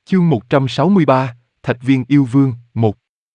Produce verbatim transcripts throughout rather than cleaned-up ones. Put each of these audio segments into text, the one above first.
Chương một trăm sáu mươi ba, Thạch Viên Yêu Vương, một.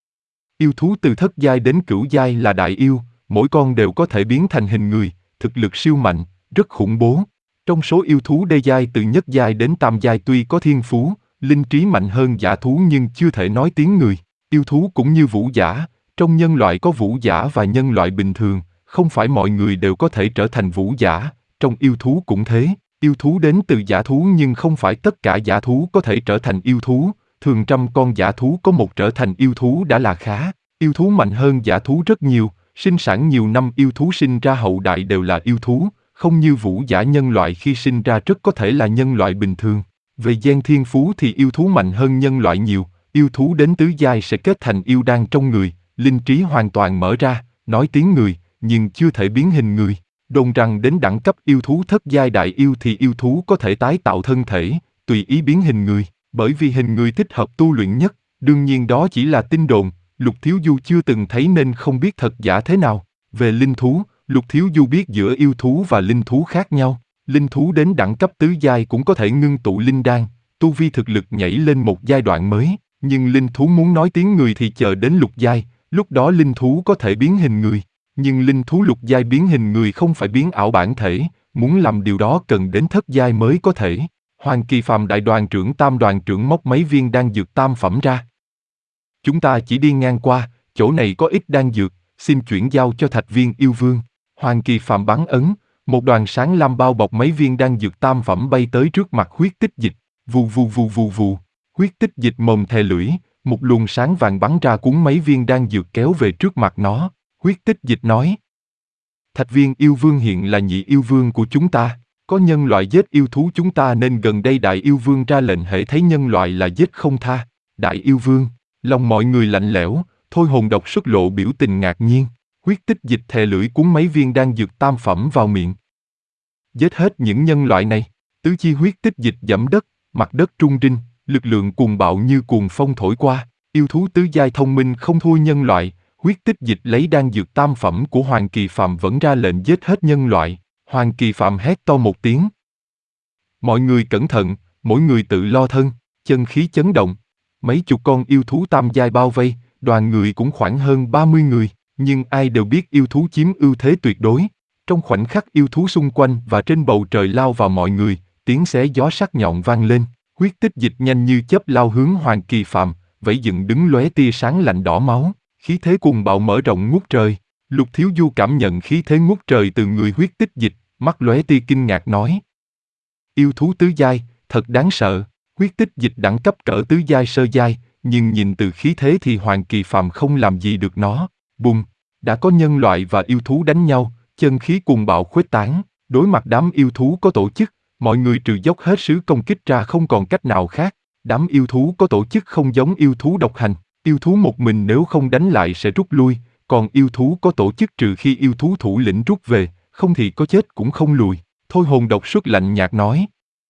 Yêu thú từ thất giai đến cửu giai là đại yêu, mỗi con đều có thể biến thành hình người, thực lực siêu mạnh, rất khủng bố. Trong số yêu thú đê giai từ nhất giai đến tam giai tuy có thiên phú, linh trí mạnh hơn dã thú nhưng chưa thể nói tiếng người. Yêu thú cũng như vũ giả, trong nhân loại có vũ giả và nhân loại bình thường, không phải mọi người đều có thể trở thành vũ giả, trong yêu thú cũng thế. Yêu thú đến từ dã thú nhưng không phải tất cả dã thú có thể trở thành yêu thú, thường trăm con dã thú có một trở thành yêu thú đã là khá. Yêu thú mạnh hơn dã thú rất nhiều, sinh sản nhiều năm yêu thú sinh ra hậu đại đều là yêu thú, không như vũ giả nhân loại khi sinh ra rất có thể là nhân loại bình thường. Về gen thiên phú thì yêu thú mạnh hơn nhân loại nhiều, yêu thú đến tứ giai sẽ kết thành yêu đan trong người, linh trí hoàn toàn mở ra, nói tiếng người, nhưng chưa thể biến hình người. Đồn rằng đến đẳng cấp yêu thú thất giai đại yêu thì yêu thú có thể tái tạo thân thể, tùy ý biến hình người, bởi vì hình người thích hợp tu luyện nhất, đương nhiên đó chỉ là tin đồn, Lục Thiếu Du chưa từng thấy nên không biết thật giả thế nào. Về linh thú, Lục Thiếu Du biết giữa yêu thú và linh thú khác nhau, linh thú đến đẳng cấp tứ giai cũng có thể ngưng tụ linh đan, tu vi thực lực nhảy lên một giai đoạn mới, nhưng linh thú muốn nói tiếng người thì chờ đến lục giai, lúc đó linh thú có thể biến hình người. Nhưng linh thú lục giai biến hình người không phải biến ảo bản thể, muốn làm điều đó cần đến thất giai mới có thể. Hoàng Kỳ Phàm đại đoàn trưởng tam đoàn trưởng móc mấy viên đan dược tam phẩm ra. Chúng ta chỉ đi ngang qua, chỗ này có ít đan dược, xin chuyển giao cho Thạch Viên Yêu Vương. Hoàng Kỳ Phàm bắn ấn, một đoàn sáng lam bao bọc mấy viên đan dược tam phẩm bay tới trước mặt huyết tích dịch, vù vù vù vù vù. Huyết tích dịch mồm thè lưỡi, một luồng sáng vàng bắn ra cuốn mấy viên đan dược kéo về trước mặt nó. Huyết tích dịch nói: Thạch Viên Yêu Vương hiện là nhị yêu vương của chúng ta, có nhân loại giết yêu thú chúng ta nên gần đây đại yêu vương ra lệnh hễ thấy nhân loại là giết không tha. Đại yêu vương, lòng mọi người lạnh lẽo, Thôi Hồn Độc xuất lộ biểu tình ngạc nhiên. Huyết tích dịch thè lưỡi cuốn mấy viên đan dược tam phẩm vào miệng. Giết hết những nhân loại này. Tứ chi huyết tích dịch giẫm đất, mặt đất rung rinh, lực lượng cuồng bạo như cuồng phong thổi qua. Yêu thú tứ giai thông minh không thua nhân loại. Huyết tích dịch lấy đan dược tam phẩm của Hoàng Kỳ Phàm vẫn ra lệnh giết hết nhân loại. Hoàng Kỳ Phàm hét to một tiếng. Mọi người cẩn thận, mỗi người tự lo thân, chân khí chấn động. Mấy chục con yêu thú tam giai bao vây, đoàn người cũng khoảng hơn ba mươi người, nhưng ai đều biết yêu thú chiếm ưu thế tuyệt đối. Trong khoảnh khắc yêu thú xung quanh và trên bầu trời lao vào mọi người, tiếng xé gió sắc nhọn vang lên. Huyết tích dịch nhanh như chớp lao hướng Hoàng Kỳ Phàm, vẫy dựng đứng lóe tia sáng lạnh đỏ máu. Khí thế cuồng bạo mở rộng ngút trời. Lục Thiếu Du cảm nhận khí thế ngút trời từ người huyết tích dịch, mắt lóe tia kinh ngạc nói: Yêu thú tứ giai, thật đáng sợ. Huyết tích dịch đẳng cấp cỡ tứ giai sơ giai, nhưng nhìn từ khí thế thì Hoàng Kỳ Phàm không làm gì được nó. Bùng, đã có nhân loại và yêu thú đánh nhau, chân khí cuồng bạo khuếch tán. Đối mặt đám yêu thú có tổ chức, mọi người trừ dốc hết sứ công kích ra không còn cách nào khác. Đám yêu thú có tổ chức không giống yêu thú độc hành. Yêu thú một mình nếu không đánh lại sẽ rút lui, còn yêu thú có tổ chức trừ khi yêu thú thủ lĩnh rút về, không thì có chết cũng không lùi. Thôi Hồn Độc Xuất lạnh nhạt nói: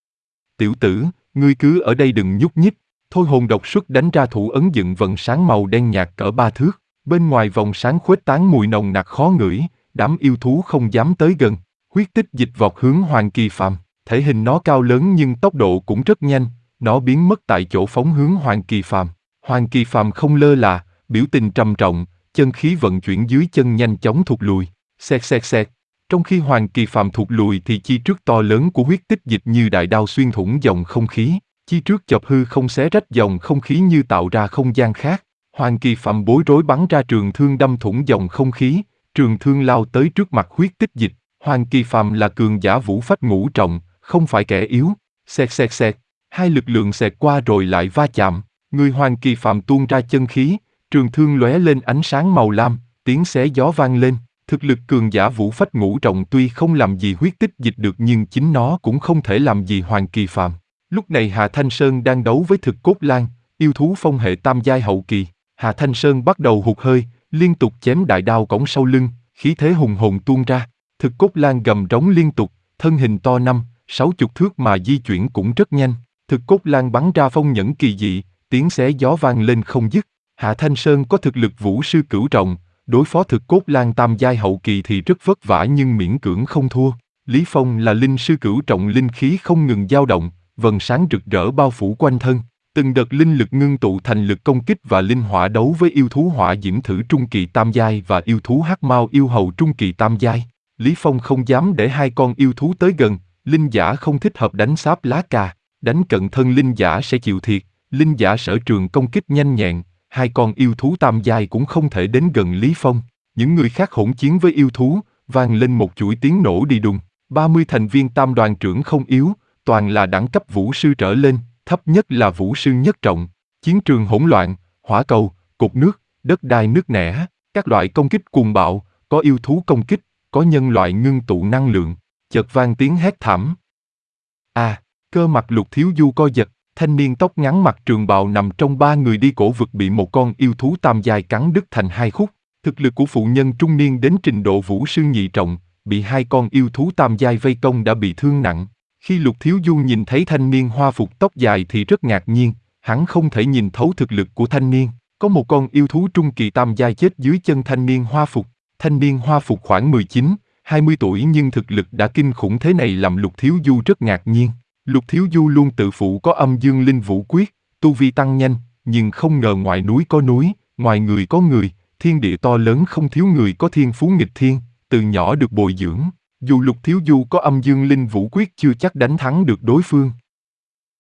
Tiểu tử, ngươi cứ ở đây đừng nhúc nhích. Thôi Hồn Độc Xuất đánh ra thủ ấn dựng vầng sáng màu đen nhạt cỡ ba thước, bên ngoài vòng sáng khuếch tán mùi nồng nặc khó ngửi, đám yêu thú không dám tới gần. Huyết tích dịch vọt hướng Hoàng Kỳ Phàm, thể hình nó cao lớn nhưng tốc độ cũng rất nhanh, nó biến mất tại chỗ phóng hướng Hoàng Kỳ Phàm. Hoàng Kỳ Phàm không lơ là, biểu tình trầm trọng, chân khí vận chuyển dưới chân nhanh chóng thụt lùi, xẹt xẹt xẹt. Trong khi Hoàng Kỳ Phàm thụt lùi thì chi trước to lớn của huyết tích dịch như đại đao xuyên thủng dòng không khí, chi trước chọc hư không xé rách dòng không khí như tạo ra không gian khác. Hoàng Kỳ Phàm bối rối bắn ra trường thương đâm thủng dòng không khí, trường thương lao tới trước mặt huyết tích dịch. Hoàng Kỳ Phàm là cường giả vũ phách ngũ trọng, không phải kẻ yếu. Xẹt xẹt xẹt, hai lực lượng xẹt qua rồi lại va chạm. Người Hoàng Kỳ Phàm tuôn ra chân khí, trường thương lóe lên ánh sáng màu lam, tiếng xé gió vang lên. Thực lực cường giả vũ phách ngũ trọng tuy không làm gì huyết tích dịch được nhưng chính nó cũng không thể làm gì Hoàng Kỳ Phàm. Lúc này Hà Thanh Sơn đang đấu với Thực Cốt Lang, yêu thú phong hệ tam giai hậu kỳ. Hà Thanh Sơn bắt đầu hụt hơi, liên tục chém đại đao cõng sau lưng, khí thế hùng hồn tuôn ra. Thực Cốt Lang gầm rống liên tục, thân hình to năm, sáu chục thước mà di chuyển cũng rất nhanh. Thực Cốt Lang bắn ra phong nhẫn kỳ dị, tiếng xé gió vang lên không dứt. Hạ Thanh Sơn có thực lực vũ sư cửu trọng, đối phó Thực Cốt Lang tam giai hậu kỳ thì rất vất vả nhưng miễn cưỡng không thua. Lý Phong là linh sư cửu trọng, linh khí không ngừng dao động, vầng sáng rực rỡ bao phủ quanh thân. Từng đợt linh lực ngưng tụ thành lực công kích và linh hỏa đấu với yêu thú hỏa diễm thử trung kỳ tam giai và yêu thú hắc mao yêu hầu trung kỳ tam giai. Lý Phong không dám để hai con yêu thú tới gần, linh giả không thích hợp đánh sáp lá cà, đánh cận thân linh giả sẽ chịu thiệt, linh giả sở trường công kích nhanh nhẹn, hai con yêu thú tam giai cũng không thể đến gần Lý Phong. Những người khác hỗn chiến với yêu thú, vang lên một chuỗi tiếng nổ đi đùng. ba mươi thành viên tam đoàn trưởng không yếu, toàn là đẳng cấp vũ sư trở lên, thấp nhất là vũ sư nhất trọng. Chiến trường hỗn loạn, hỏa cầu, cột nước, đất đai nứt nẻ, các loại công kích cuồng bạo, có yêu thú công kích, có nhân loại ngưng tụ năng lượng. Chợt vang tiếng hét thảm. À, cơ mặt Lục Thiếu Du co giật, thanh niên tóc ngắn mặc trường bào nằm trong ba người đi cổ vực bị một con yêu thú tam giai cắn đứt thành hai khúc. Thực lực của phụ nhân trung niên đến trình độ vũ sư nhị trọng, bị hai con yêu thú tam giai vây công đã bị thương nặng. Khi Lục Thiếu Du nhìn thấy thanh niên hoa phục tóc dài thì rất ngạc nhiên, hắn không thể nhìn thấu thực lực của thanh niên. Có một con yêu thú trung kỳ tam giai chết dưới chân thanh niên hoa phục. Thanh niên hoa phục khoảng mười chín, hai mươi tuổi nhưng thực lực đã kinh khủng thế này làm Lục Thiếu Du rất ngạc nhiên. Lục Thiếu Du luôn tự phụ có âm dương linh vũ quyết, tu vi tăng nhanh, nhưng không ngờ ngoài núi có núi, ngoài người có người, thiên địa to lớn không thiếu người có thiên phú nghịch thiên, từ nhỏ được bồi dưỡng. Dù Lục Thiếu Du có âm dương linh vũ quyết chưa chắc đánh thắng được đối phương.